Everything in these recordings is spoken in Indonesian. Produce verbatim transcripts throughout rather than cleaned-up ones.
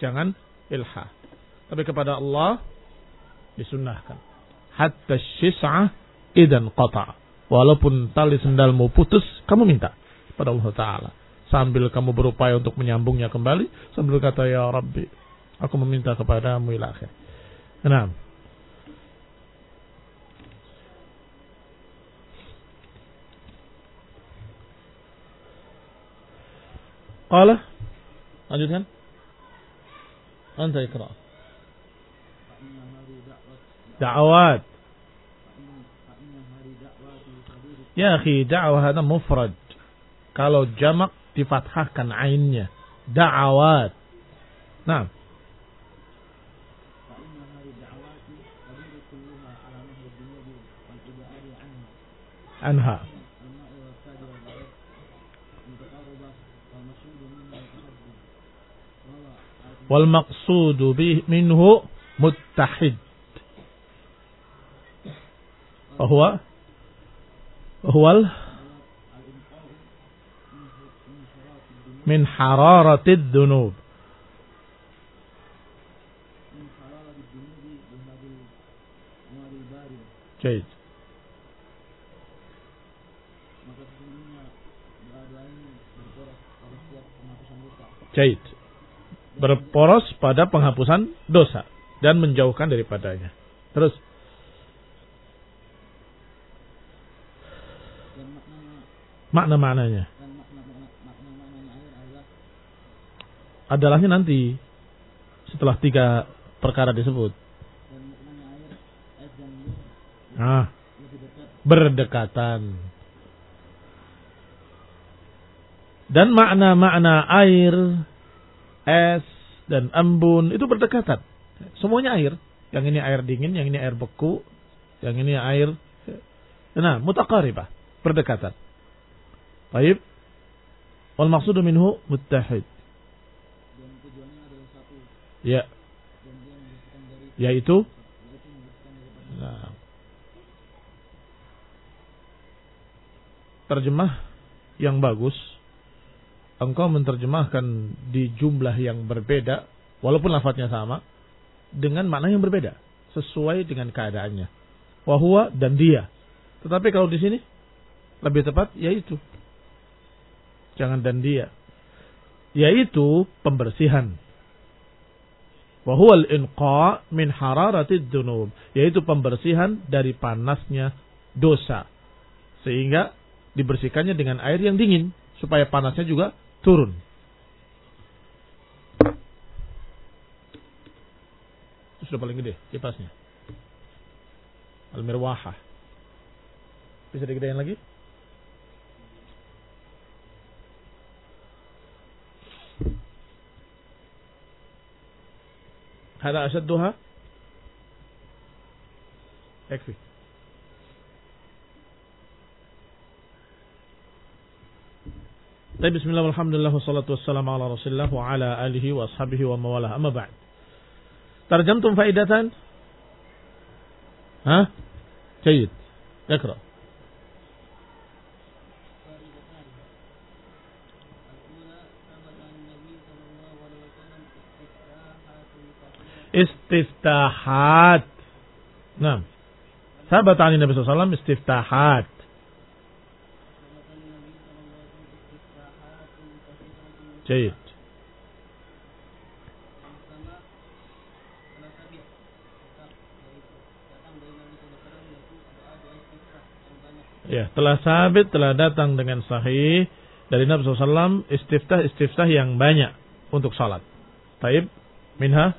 jangan ilha. Tapi kepada Allah disunnahkan. Hatta syis'ah idan qata'. Walaupun tali sendalmu putus, kamu minta pada Allah Ta'ala. Sambil kamu berupaya untuk menyambungnya kembali, sambil kata, ya Rabbi, aku meminta kepadamu ila akhir. Nah. Qala, lanjutkan. Anta ikra. Da'awat. Ya akhi, da'wah hada mufrad. Kalau jamak difathahkan ainnya. Da'awat. Nah. Anha. Wal maqsudu bih minhu muttahid. Bahwa bahwa min hararatid dunub. Baik. Baik. Berporos pada penghapusan dosa dan menjauhkan daripadanya. Terus makna-maknanya adalahnya nanti setelah tiga perkara disebut. Nah, berdekatan. Dan makna-makna air, es, dan embun itu berdekatan. Semuanya air. Yang ini air dingin, yang ini air beku, yang ini air. Nah, mutaqaribah, berdekatan. Baik. Wal maqsudu minhu muttahid. Ya. Yaitu nah. Terjemah yang bagus, engkau menerjemahkan di jumlah yang berbeda, walaupun lafadznya sama, dengan makna yang berbeda, sesuai dengan keadaannya. Wahuwa dan dia. Tetapi kalau di sini lebih tepat yaitu. Jangan dan dia. Yaitu pembersihan. Wahuwa al-inqa min hararatid dunub. Yaitu pembersihan dari panasnya dosa. Sehingga dibersihkannya dengan air yang dingin. Supaya panasnya juga turun. Itu sudah paling gede kipasnya. Al-mirwahah. Bisa digedein lagi? Hada asyadduha? Yakfi. Baik, bismillah, walhamdulillah, wassalatu wassalamu ala rasulillah wa ala alihi wa ashabihi wa mawalah. Amma ba'd. Tarjamtum faidatan? Ha? Jayid. Ikra. Istiftahat. Nah. Sahabat Ali Nabi sallallahu alaihi wasallam istiftahat. Jayid. Ya, telah sabit, telah datang dengan sahih dari Nabi sallallahu alaihi wasallam istiftah-istiftah yang banyak untuk salat. Taib, minha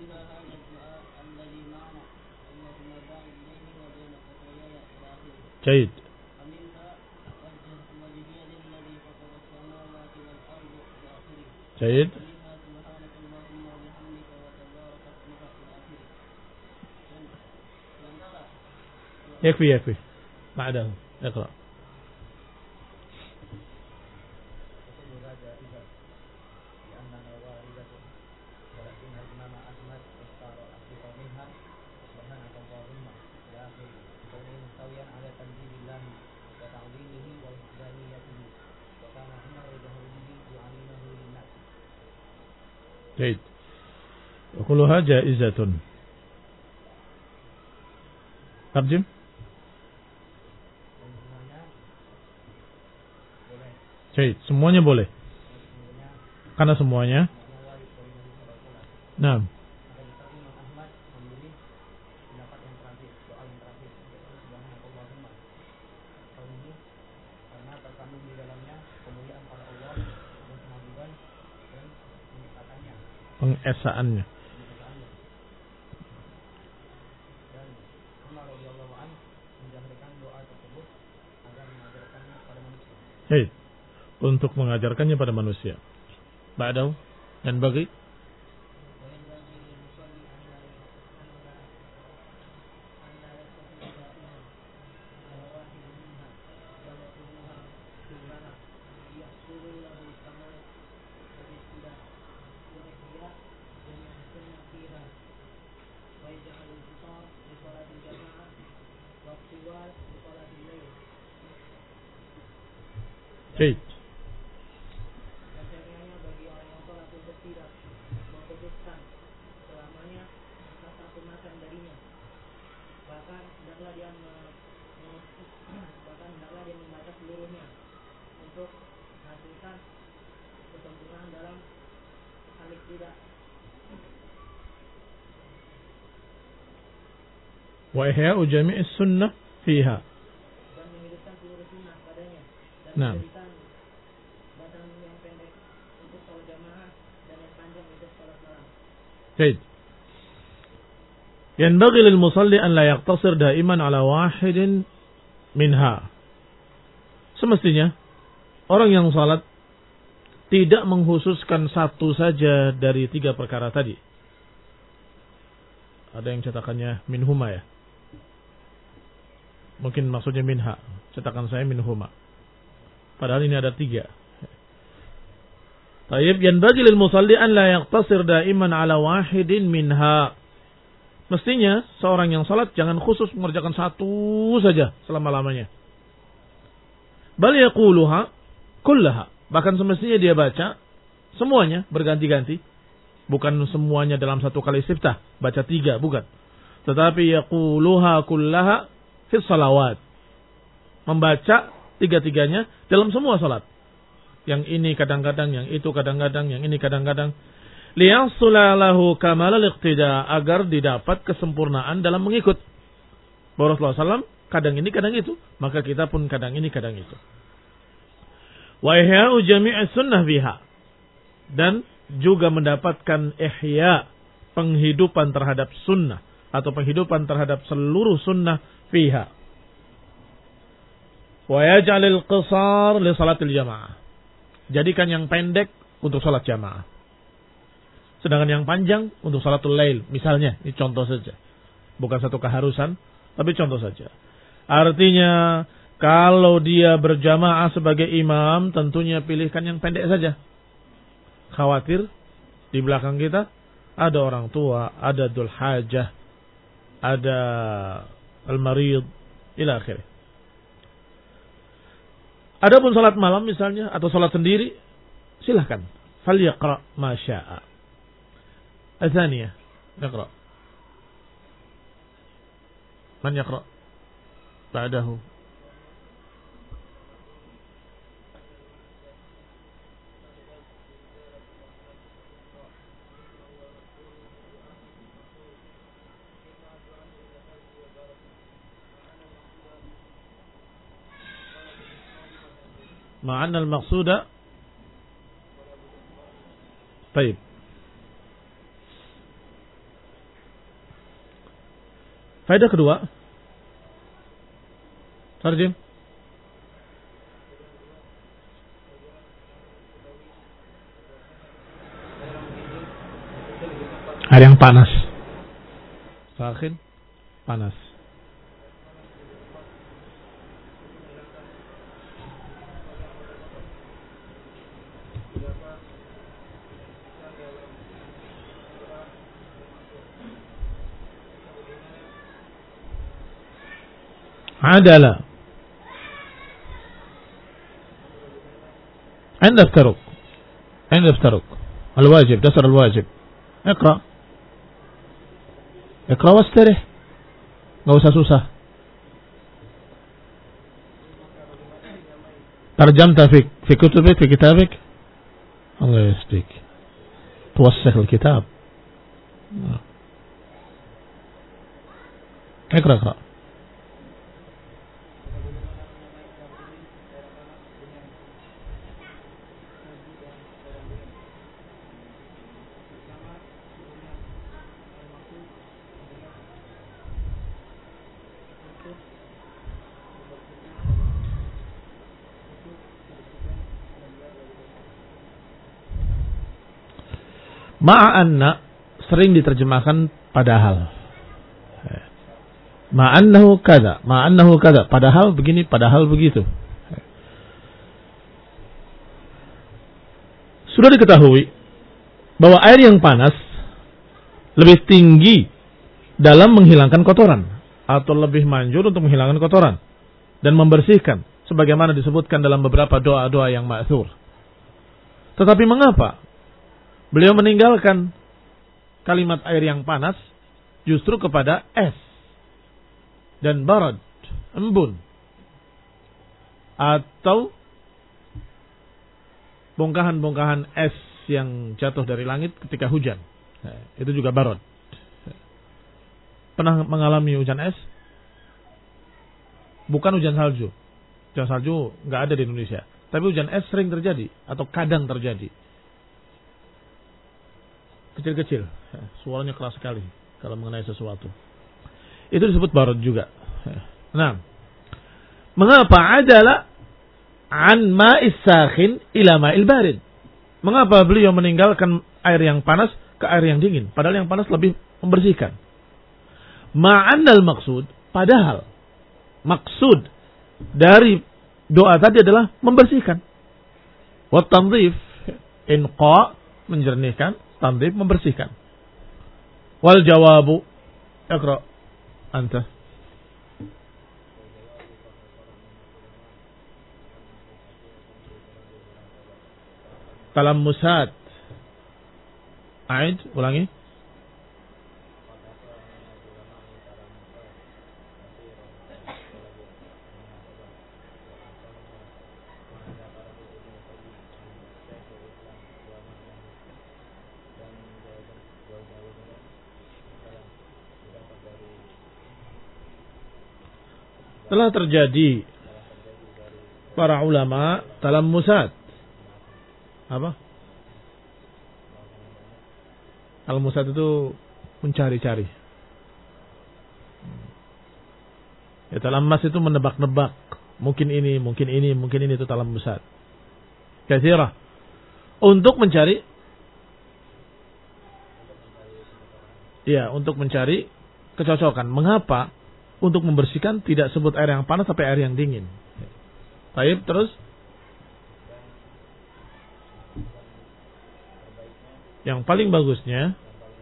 Jayid. Jayid. Yakfi, yakfi. Ma'adahu. Iqra. Baik. Kulluha jaizatun. Tarjim. Baik, semuanya boleh. Karena semuanya. Nah. Pengesaannya. Baik. Untuk mengajarkannya pada manusia. Ba'dahu dan bagi Baik. Wa ihya'u jami'is sunnah fiha. Nah. Baik. Yanbaghi lil musalli an la yaqtasir daiman ala wahidin minha. Semestinya orang yang salat tidak mengkhususkan satu saja dari tiga perkara tadi. Ada yang cetakannya minhuma ya. Mungkin maksudnya minha. Cetakan saya minhuma. Padahal ini ada tiga. Tayyib yanbaghi lil musalli an la yaqtasir daiman ala wahidin minha. Mestinya seorang yang salat jangan khusus mengerjakan satu saja selama-lamanya. Bal yaquluha kullaha. Bahkan semestinya dia baca semuanya berganti-ganti. Bukan semuanya dalam satu kali istiftah, baca tiga, bukan. Tetapi yaquluha kullaha fi salawat. Membaca tiga-tiganya dalam semua salat. Yang ini kadang-kadang, yang itu kadang-kadang, yang ini kadang-kadang. Liyahsula lahu kamalal iqtida, agar didapat kesempurnaan dalam mengikut. Rasulullah sallallahu alaihi wasallam kadang ini kadang itu, maka kita pun kadang ini kadang itu. Wa ihya'u jami'is sunnah biha, dan juga mendapatkan ihya, penghidupan terhadap sunnah atau penghidupan terhadap seluruh sunnah fiha. Wa yaj'alil qisar li salatil jamaah. Jadikan yang pendek untuk salat jamaah. Sedangkan yang panjang untuk salatul lail. Misalnya, ini contoh saja. Bukan satu keharusan, tapi contoh saja. Artinya, kalau dia berjamaah sebagai imam, tentunya pilihkan yang pendek saja. Khawatir di belakang kita ada orang tua, ada dzul hajah, ada al-marid, ila akhirih. Adapun salat malam misalnya atau salat sendiri, silahkan. Falyaqra ma syaa. Atsaniyah, iqra. Man yaqra ba'dahu? مع أن المقصود طيب faedah kedua tarjim air yang panas sakhin panas عدل عند افترق عند افترق الواجب دسر الواجب اقرأ Iqra wastarih. Enggak usah susah. Tarjamta fi fi kutubik fi kitabik. Allah yasdik. توسخ الكتاب. اقرأ اقرأ. Ma'anna sering diterjemahkan padahal. Ma'annahu kada, ma'annahu kada, padahal begini, padahal begitu. Sudah diketahui bahwa air yang panas lebih tinggi dalam menghilangkan kotoran atau lebih manjur untuk menghilangkan kotoran dan membersihkan sebagaimana disebutkan dalam beberapa doa-doa yang ma'thur. Tetapi mengapa beliau meninggalkan kalimat air yang panas justru kepada es dan barad, embun, atau bongkahan-bongkahan es yang jatuh dari langit ketika hujan. Nah, itu juga barad. Pernah mengalami hujan es? Bukan hujan salju. Hujan salju nggak ada di Indonesia. Tapi hujan es sering terjadi atau kadang terjadi. Kecil-kecil, suaranya keras sekali kalau mengenai sesuatu. Itu disebut barad juga. Nah, mengapa adalah an ma'is sakhin ila ma'il barid? Mengapa beliau meninggalkan air yang panas ke air yang dingin? Padahal yang panas lebih membersihkan. Ma'annal maksud, padahal maksud dari doa tadi adalah membersihkan. Wa tanzif, inqa, menjernihkan, tanzif, membersihkan. Wal jawabu, iqra anta. Talammusat. Aid, ulangi. Telah terjadi para ulama talammusat. Apa? Al-musat itu mencari-cari. Ya, talammas itu menebak-nebak. Mungkin ini, mungkin ini, mungkin ini, itu talammusat. Katsirah. Untuk mencari, ya, untuk mencari kecocokan. Mengapa? Untuk membersihkan tidak sebut air yang panas tapi air yang dingin. Baik, terus yang paling bagusnya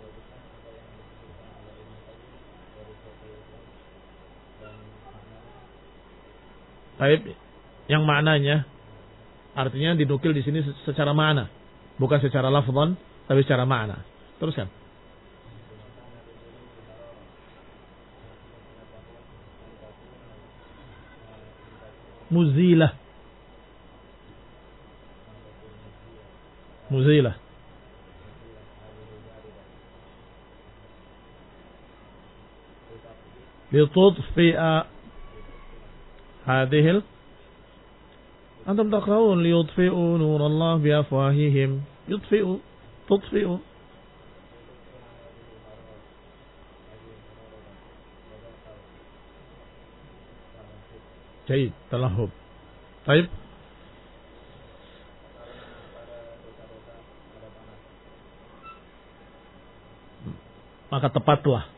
baik, yang maknanya artinya dinukil di sini secara makna, bukan secara lafzan tapi secara makna. Teruskan. Muzilah. Muzilah. لتطفئ هذه ال... أنتم تقرؤون ليطفئوا نور الله بأفواههم يطفئوا تطفئوا جيد تلهب طيب maka tepatlah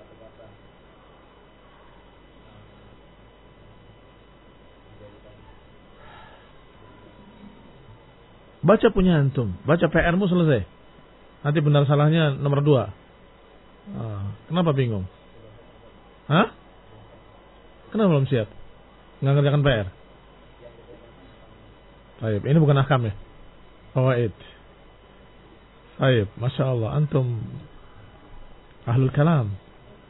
baca punya antum, baca P R-mu selesai. Nanti benar salahnya nomor dua. Ah, kenapa bingung? Hah? Kenapa belum siap? Nggak ngerjakan P R? Baik, ini bukan ahkam ya. Fawaid. Baik, masya Allah, antum ahlul kalam.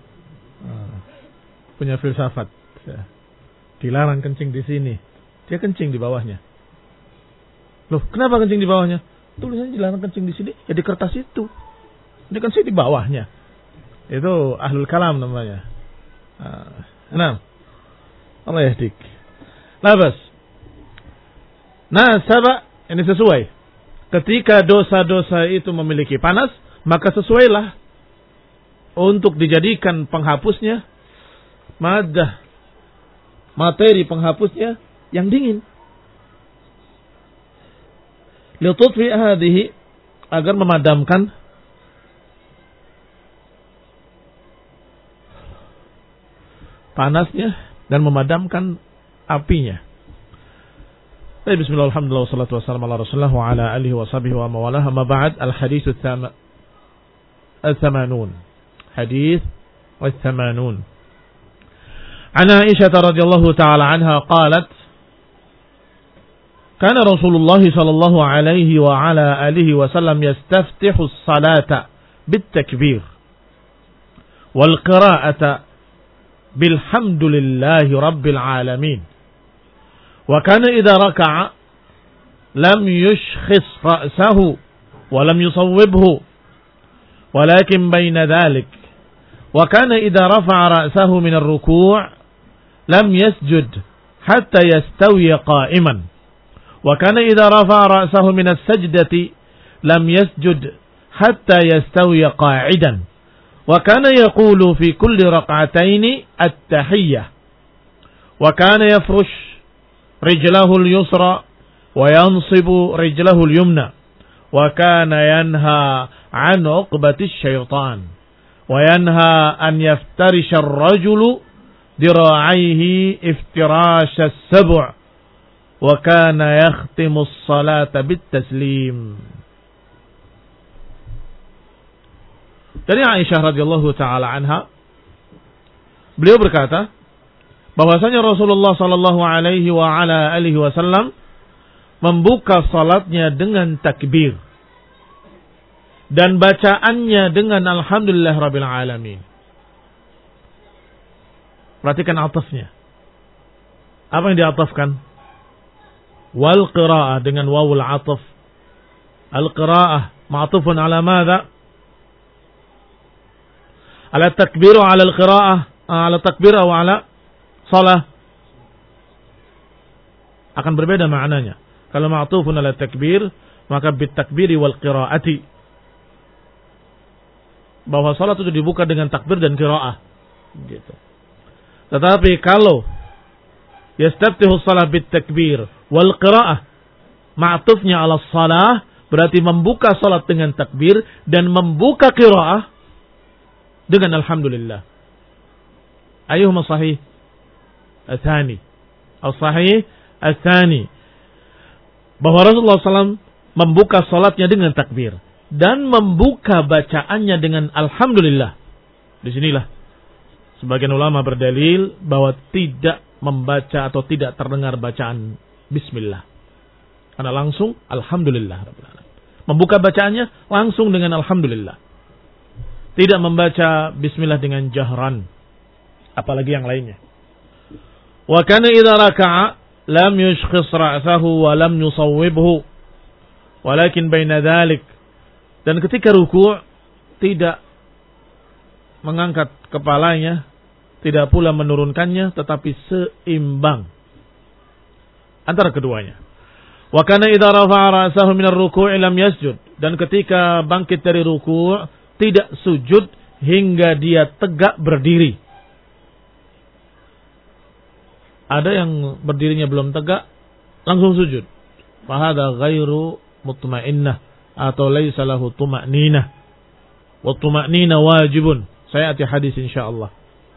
Punya filsafat. Dilarang kencing di sini, dia kencing di bawahnya. Loh, kenapa kencing di bawahnya? Tulisannya dilarang kencing di sini, ya di kertas itu. Dia kencing di bawahnya. Itu ahlul kalam namanya. Nah, Allah yahdik. Labas. Nah, sabak ini sesuai. Ketika dosa-dosa itu memiliki panas, maka sesuailah untuk dijadikan penghapusnya madah, materi penghapusnya yang dingin. Litutfi hadhihi, agar memadamkan panasnya dan memadamkan apinya. Baik, bismillah, alhamdulillah, wassalatu wassalamu ala rasulillah wa ala alihi wa sahbihi wa mawalah. Amma ba'd, al-hadithu al-thamanun. Hadith al-thamanun. An Aisyah radhiyallahu ta'ala anha qalat, kana Rasulullah sallallahu alaihi wa ala alihi wa sallam yastaftihu as-salata bit-takbir wal qira'ata bilhamdulillahi rabbil alamin. Wa kana idza raka'a lam yushkhis ra'sahu wa lam yusawwibhu walakin bayna dhalik. Wa kana idza rafa'a ra'sahu min ar-ruku' lam yasjud hatta yastawi qa'iman. Wa kana idza rafa'a ra'sahu min as-sajdati lam yasjud hatta yastawi qa'idan. Wa kana yaqulu fi kulli rak'ataini at-tahiyyah. Wa kana yafrush rijlahu al-yusra wa yansibu rijlahu al-yumna. Wa kana yanha 'an 'uqbati asy-syaitan. Wa yanha an yaftarisha ar-rajulu dira'aihi iftirasha as-sab'. Wa kana yakhtimu as-salata bit-taslim. Dari Aisyah radhiyallahu taala anha, beliau berkata bahwasanya Rasulullah sallallahu alaihi wa ala alihi wasallam membuka salatnya dengan takbir dan bacaannya dengan alhamdulillah rabbil alamin. Perhatikan atafnya. Apa yang diatafkan? Wal qiraah dengan wawul ataf. Al qiraah ma'tufun ala madza? Ala takbir wa ala al-qiraah, ala takbir atau ala salah. Akan berbeda maknanya. Kalau ma'tufun ala takbir, maka bit takbiri wal qiraati. Bahwa salat itu dibuka dengan takbir dan qiraah. Gitu. Tetapi kalau yastaftihu salat bit takbir wal qiraah, ma'tufnya ala salah, berarti membuka salat dengan takbir dan membuka qiraah dengan alhamdulillah. Ayuhuma sahih? Athani. Al-sahih athani. Bahwa Rasulullah sallallahu alaihi wasallam membuka salatnya dengan takbir dan membuka bacaannya dengan alhamdulillah. Disinilah sebagian ulama berdalil bahwa tidak membaca atau tidak terdengar bacaan bismillah. Karena langsung alhamdulillah. Membuka bacaannya langsung dengan alhamdulillah. Tidak membaca bismillah dengan jahran, apalagi yang lainnya. Wa kana idza raka'a lam yushkhis ra'sahu wa lam yusawwibhu walakin baina dhalik. Dan ketika ruku' tidak mengangkat kepalanya, tidak pula menurunkannya, tetapi seimbang antara keduanya. Wa kana idza rafa'a ra'sahu min ar-ruku'i lam yasjud. Dan ketika bangkit dari ruku' tidak sujud hingga dia tegak berdiri. Ada yang berdirinya belum tegak, langsung sujud. Fahada ghairu mutmainnah atau laisa lahu tuma'ninah. Wa tuma'ninah wajibun. Saya ati hadis insyaallah.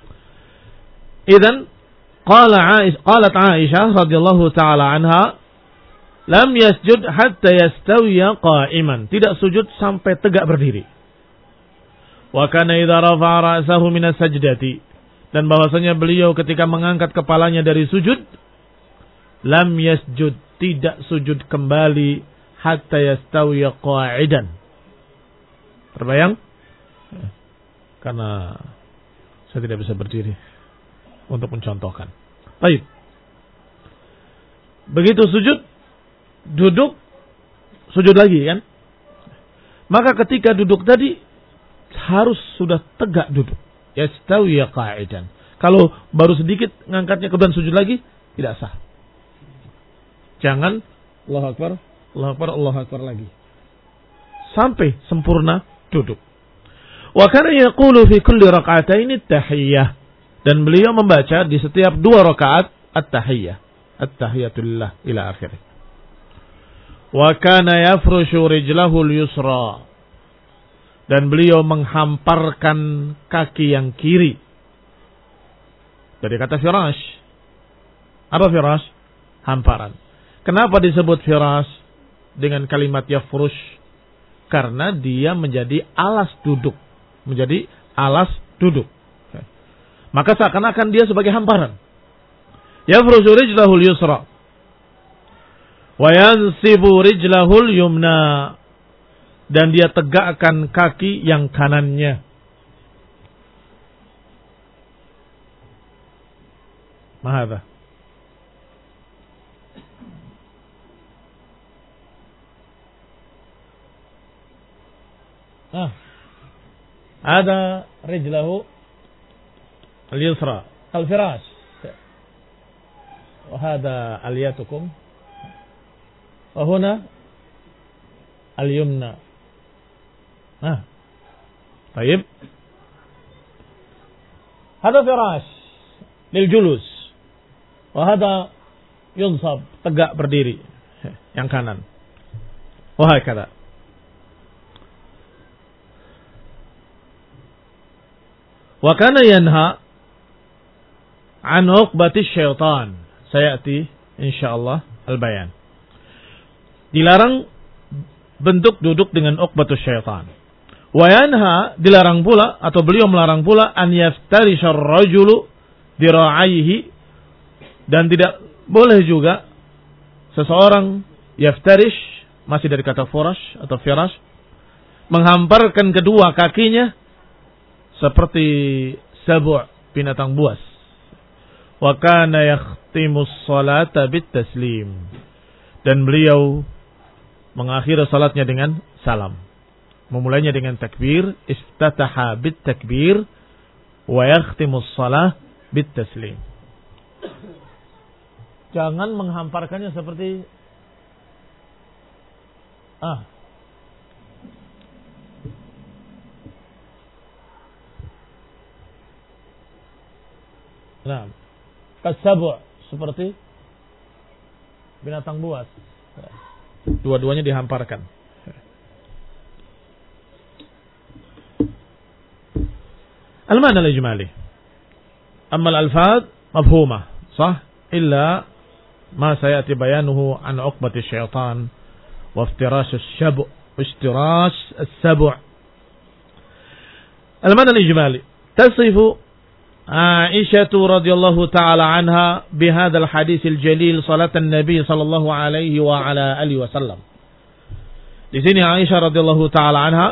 Idzan qala Aisyah qalat Aisyah radhiyallahu taala anha, lam yasjud hatta yastawiya qa'iman. Tidak sujud sampai tegak berdiri. Wa kana idza rafa'a ra'sahu min as-sajdati, dan bahwasanya beliau ketika mengangkat kepalanya dari sujud, lam yasjud, tidak sujud kembali hatta yastawiya qa'idan. Terbayang? Karena Saya tidak bisa berdiri untuk mencontohkan. Baik. Begitu sujud, duduk, sujud lagi kan? Maka ketika duduk tadi harus sudah tegak duduk. Yastawiya qa'idan. Kalau baru sedikit ngangkatnya kemudian sujud lagi, tidak sah. Jangan Allahu Akbar, Allahu Akbar, Allahu Akbar lagi. Sampai sempurna duduk. Wa kana yaqulu fi kulli rak'ataini at-tahiyyah. Dan beliau membaca di setiap dua rakaat at-tahiyyah. At-tahiyatulillah ila akhirih. Wa kana yafrushu rijlahu al-yusra. Dan beliau menghamparkan kaki yang kiri. Dari kata firash. Apa firash? Hamparan. Kenapa disebut firash dengan kalimat yafrush? Karena dia menjadi alas duduk. Menjadi alas duduk. Maka seakan-akan dia sebagai hamparan. Yafrushu rijlahu al-yusra. Wa yansibu rijlahu al-yumna. Dan dia tegakkan kaki yang kanannya. Mahadha. Ah. Ada rijlahu al-yusra al-firash. Wa hada aliyatukum. Wa huna al-yumna. Ah. Baik. Hada firash lil julus. Wa hada yunsab, tegak berdiri. Yang kanan. Wa hakadha. Wa kana yanha an uqbati syaitan. Sayati insyaallah al-bayan. Dilarang bentuk duduk dengan uqbatus syaitan. Wa yanha, dilarang pula atau beliau melarang pula an yaftarisha ar-rajulu dira'aihi, dan tidak boleh juga seseorang yaftarish, masih dari kata furash atau firash, menghamparkan kedua kakinya seperti sabu' binatang buas. Wa kana yakhtimus salata bit taslim, dan beliau mengakhiri salatnya dengan salam. Memulainya dengan takbir, iftataha bit takbir wa yakhtimus salah bit taslim. Jangan menghamparkannya seperti ah Nah, kasabu' seperti binatang buas. Dua-duanya dihamparkan. Al-ma'na al-ijmali. Amma al-alfaz mafhumah, sah? Illa ma sayati bayanuhu an uqbati syaitan wa iftirash as-sabu' iftirash as-sabu'. Al-ma'na al-ijmali. Tasifu Aisyah radhiyallahu ta'ala anha bihadzal hadits al-jalil salatan Nabi sallallahu alaihi wa ala alihi wasallam. Di sini Aisyah radhiyallahu ta'ala anha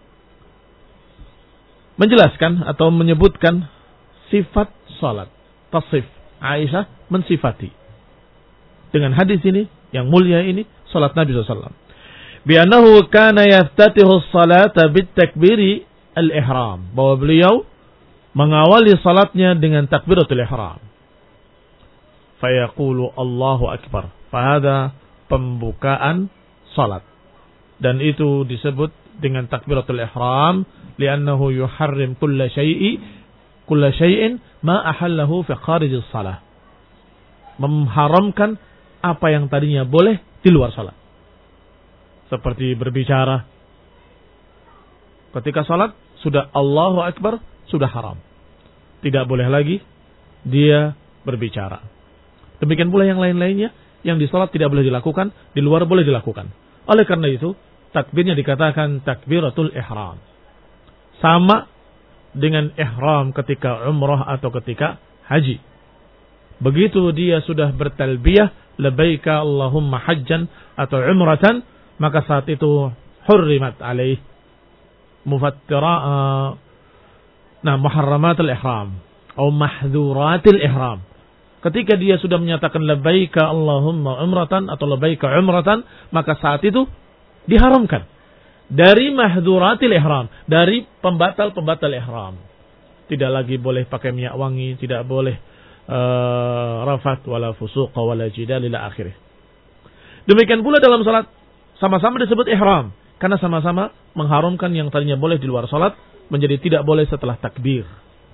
menjelaskan atau menyebutkan sifat salat. Tasif. Aisyah mensifati dengan hadis ini yang mulia ini salat Nabi sallallahu alaihi wasallam. Bi'annahu kana yaftatihu as-salata bit-takbiri al-ihram. Bahwa beliau mengawali salatnya dengan takbiratul ihram. Fayaqulu Allahu akbar. Fahada pembukaan salat. Dan itu disebut dengan takbiratul ihram li'annahu yuharrim kulla syai'i kulla syai'in ma ahallahu fi kharijis shalah. Mengharamkan apa yang tadinya boleh di luar salat. Seperti berbicara. Ketika salat sudah Allahu akbar, sudah haram. Tidak boleh lagi dia berbicara. Demikian pula yang lain-lainnya yang di salat tidak boleh dilakukan, di luar boleh dilakukan. Oleh karena itu, takbirnya dikatakan takbiratul ihram. Sama dengan ihram ketika umrah atau ketika haji. Begitu dia sudah bertalbiyah, labbaika Allahumma hajjan atau umratan, maka saat itu hurrimat alaih mufattira Nah, muharramatul ihram atau mahdhuratil ihram. Ketika dia sudah menyatakan labbaika Allahumma umratan atau labbaika umratan, maka saat itu diharamkan dari mahdhuratil ihram, dari pembatal-pembatal ihram. Tidak lagi boleh pakai minyak wangi, tidak boleh uh, rafat wala fusuq wala jidal ila akhirih. Demikian pula dalam salat sama-sama disebut ihram karena sama-sama mengharamkan yang tadinya boleh di luar salat menjadi tidak boleh setelah takbir.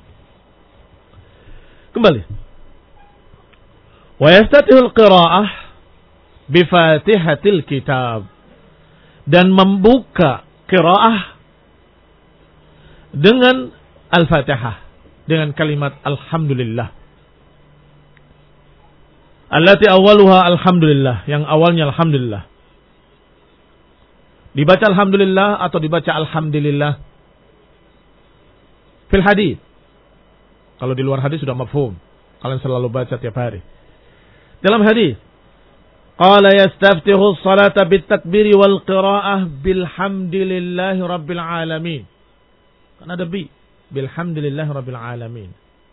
Kembali. Wa yastatihul qira'ah bi Fatihatil kitab, dan membuka qira'ah dengan Al-Fatihah, dengan kalimat alhamdulillah. Allati awwaluha alhamdulillah, yang awalnya alhamdulillah. Dibaca alhamdulillah atau dibaca alhamdulillah fil hadis. Kalau di luar hadis sudah mafhum, kalian selalu baca tiap hari. Dalam hadis, qala yastaftihu as-salata bit-takbiri wal qira'ah bilhamdilillahi rabbil alamin. Kan ada bi, bilhamdilillahi rabbil alamin.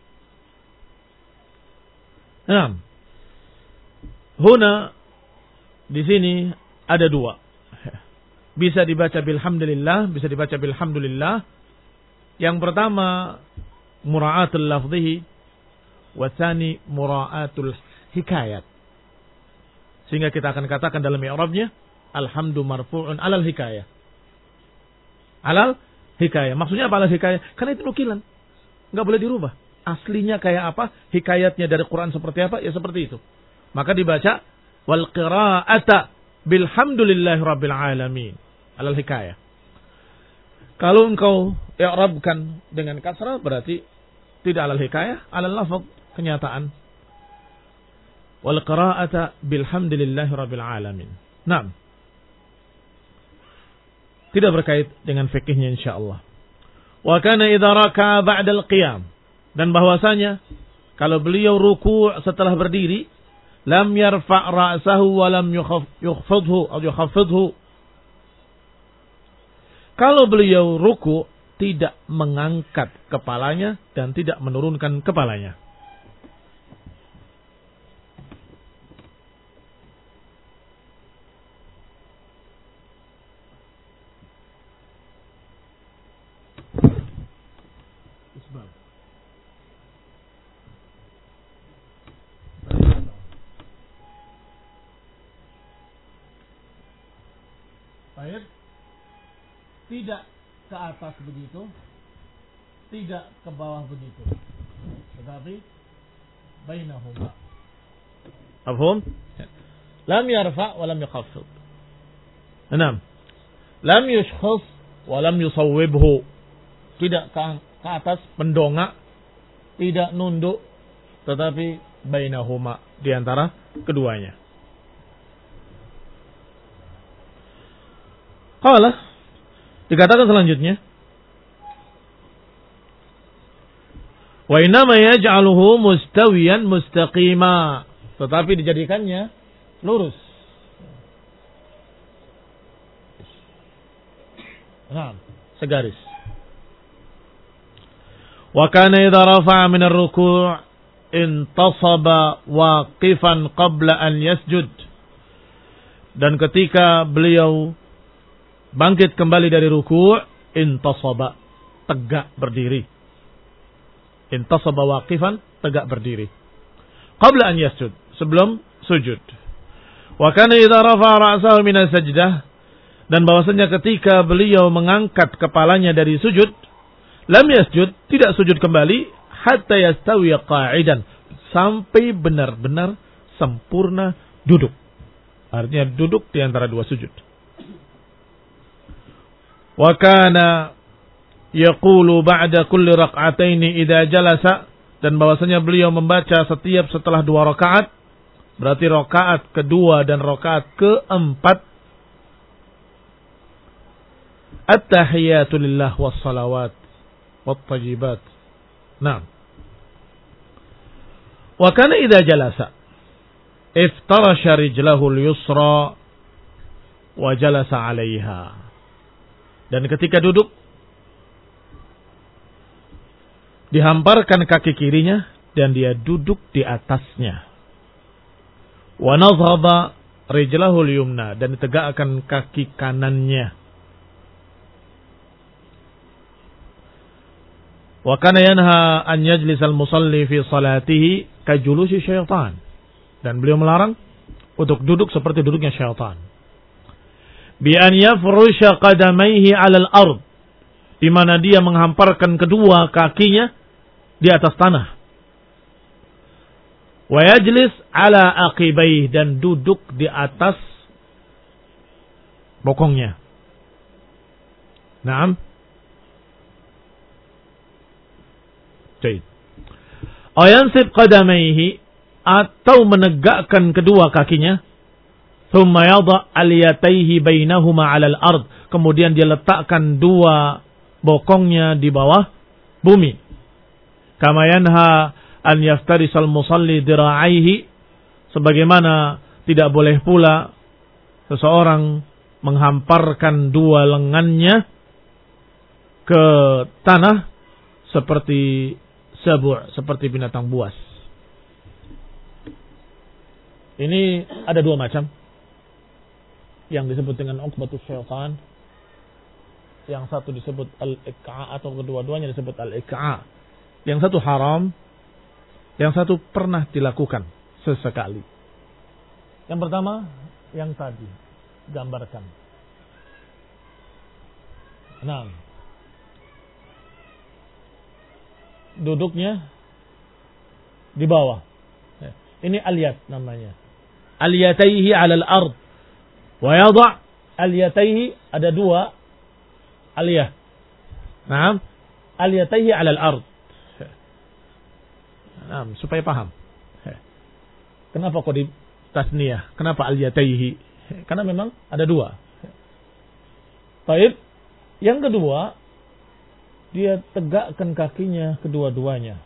Nah, huna di sini ada dua. Bisa dibaca bilhamdulillah, bisa dibaca bilhamdulillah. Yang pertama mura'atul lafzihi, wa tsani mura'atul hikayat. Sehingga kita akan katakan dalam i'rabnya alhamdu marfu'un alal hikayah. Alal hikayah. Maksudnya apa alal hikayah? Karena itu nukilan. Enggak boleh dirubah. Aslinya kayak apa? Hikayatnya dari Quran seperti apa? Ya seperti itu. Maka dibaca wal qira'ata bilhamdulillahi rabbil alamin alal hikayah. Kalau engkau i'rabkan dengan kasrah berarti tidak alal hikayah, alal lafaz, kenyataan. Wal qira'ata bilhamdulillahi rabbil alamin. Naam. Tidak berkait dengan fikihnya insyaallah. Wa kana idza raka'a ba'da al-qiyam, dan bahwasanya kalau beliau ruku' setelah berdiri, lam yarfa' ra'sahu wa lam yukhfidhu atau yukhfidhu. Kalau beliau ruku' tidak mengangkat kepalanya dan tidak menurunkan kepalanya. Baik. Tidak ke atas begitu, tidak ke bawah begitu, tetapi bainahuma. Mafhum? Lam yarfa' wa lam yukhaffid. Enam. Lam yushkhis wa lam yusawwibhu. Tidak ke, ke atas mendongak, tidak nunduk, tetapi bainahuma, di antara keduanya. Qala, dikatakan selanjutnya, wa innama yaj'aluhu mustawiyan mustaqima, tetapi dijadikannya lurus. Nah, segaris. Wa kana idza rafa'a min ar-ruku' intasaba waqifan qabla an yasjud. Dan ketika beliau bangkit kembali dari ruku', intasaba, tegak berdiri. Intasaba waqifan, tegak berdiri. Qabla an yasjud, sebelum sujud. Wa kana idza rafa'a ra'sahu min as-sajdah, dan bahwasanya ketika beliau mengangkat kepalanya dari sujud, lam yasjud, tidak sujud kembali, hatta yastawi qa'idan, sampai benar-benar sempurna duduk. Artinya duduk di antara dua sujud. Wa kana yaqulu ba'da kulli rak'ataini idza jalasa, dan bahwasanya beliau membaca setiap setelah dua rakaat, berarti rakaat kedua dan rakaat keempat, at-tahiyatu lillah was salawat wat tayyibat. Naam. Wa kana idza jalasa iftarasha rijlahu al-yusra wa jalasa 'alayha. Dan ketika duduk, Dihamparkan kaki kirinya dan dia duduk di atasnya. Wa nadhaba rijlahul yumna, dan ditegakkan kaki kanannya. Wa kana yanha an yajlisal musalli fi salatihi kajulusi syaitan, dan beliau melarang untuk duduk seperti duduknya syaitan. Bi an yafrusha qadamaihi 'alal ard, di mana dia menghamparkan kedua kakinya di atas tanah. Wa yajlis 'ala aqibaih, dan duduk di atas bokongnya. Naam. Baik. Ayansib qadamaihi, atau menegakkan kedua kakinya. Thumma yadha aliyataihi bainahuma 'alal ard, kemudian dia letakkan dua bokongnya di bawah bumi. Kama yanha an yaftarisal musalli dira'aihi, sebagaimana tidak boleh pula seseorang menghamparkan dua lengannya ke tanah seperti sabu', seperti binatang buas. Ini ada dua macam yang disebut dengan uqbatus syaitan. Yang satu disebut al-iqa', atau kedua-duanya disebut al-iqa'. Yang satu haram, yang satu pernah dilakukan sesekali. Yang pertama, yang tadi gambarkan. Nah, duduknya di bawah. Ini aliyat namanya. Aliyataihi 'alal ard. Wa yadha' aliyataihi, ada dua aliyah. Naam, aliyataihi 'alal ard. Nah, supaya paham. Kenapa kok di tasniyah? Kenapa aliyataihi? Karena memang ada dua. Baik. Yang kedua, dia tegakkan kakinya kedua-duanya.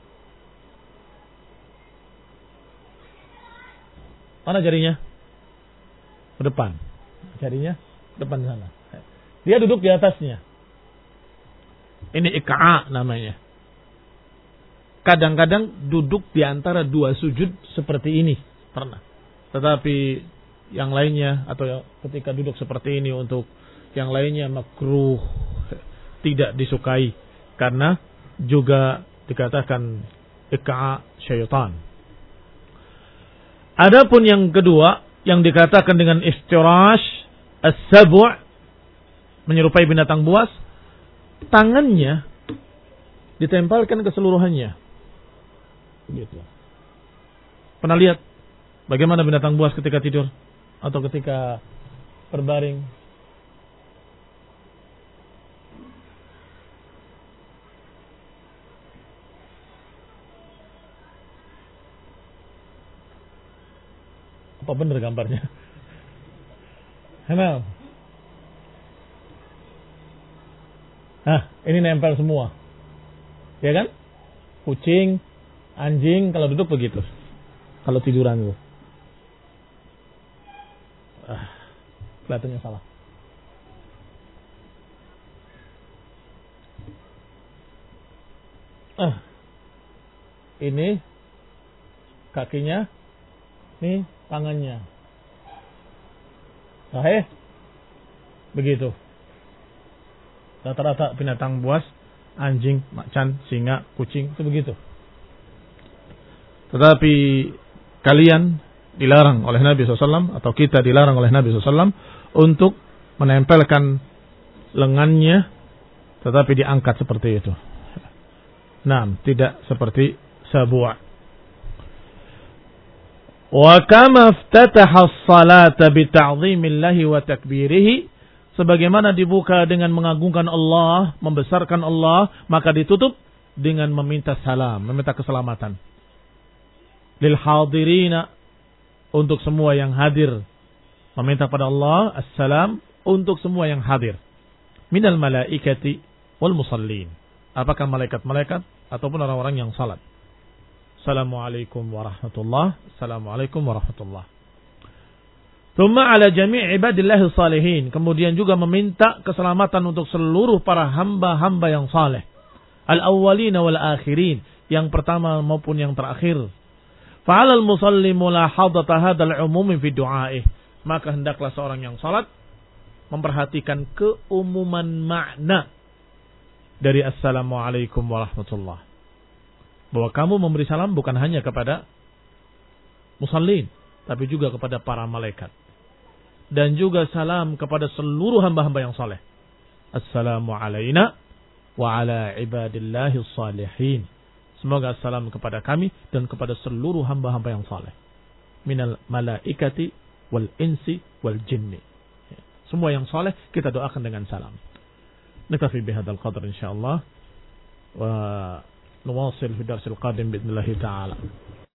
Mana jarinya? Ke depan. Jarinya ke depan sana. Dia duduk di atasnya. Ini iqa' namanya. Kadang-kadang duduk di antara dua sujud seperti ini. Pernah. Tetapi yang lainnya, atau ketika duduk seperti ini untuk yang lainnya makruh, tidak disukai. Karena juga dikatakan iqa' syaitan. Adapun yang kedua, yang dikatakan dengan iftirash as-sabu', menyerupai binatang buas, tangannya ditempelkan keseluruhannya. Gitu. Pernah lihat bagaimana binatang buas ketika tidur atau ketika berbaring? Apa benar gambarnya? Kenal? Hah, ini nempel semua. Ya kan? Kucing, anjing kalau duduk begitu. Kalau tiduran itu. Ah, kelihatannya salah. Ah. Ini kakinya, ini tangannya. Sahih? Begitu. Rata-rata binatang buas, anjing, macan, singa, kucing, itu begitu. Tetapi kalian dilarang oleh Nabi shallallahu alaihi wasallam, atau kita dilarang oleh Nabi shallallahu alaihi wasallam untuk menempelkan lengannya, tetapi diangkat seperti itu. Nah, tidak seperti sabu'. Wa kama iftataha as-salata bi ta'dhimillahi wa takbirihi, sebagaimana dibuka dengan mengagungkan Allah, membesarkan Allah, maka ditutup dengan meminta salam, meminta keselamatan. Lil hadirina, untuk semua yang hadir, meminta pada Allah assalam untuk semua yang hadir. Minal malaikati wal musallin, apakah malaikat-malaikat ataupun orang-orang yang salat. Assalamualaikum warahmatullah, Assalamualaikum warahmatullah. Thumma ala jami' ibadillahi salihin, kemudian juga meminta keselamatan untuk seluruh para hamba-hamba yang saleh. al-awwalina wal akhirin, yang pertama maupun yang terakhir. Fa'alal musalli mulahadata hadzal umumi fi du'aih, maka hendaklah seorang yang salat memperhatikan keumuman makna dari assalamualaikum warahmatullah. Bahwa kamu memberi salam bukan hanya kepada musallin, tapi juga kepada para malaikat. Dan juga salam kepada seluruh hamba-hamba yang saleh. Assalamu alayna wa ala ibadillahi salihin. Semoga salam kepada kami dan kepada seluruh hamba-hamba yang saleh. Minal malaikati wal insi wal jinni. Semua yang saleh kita doakan dengan salam. Naktafi bihadzal qadr insyaallah. Wa nuwasil fi darsil qadim biidznillah ta'ala.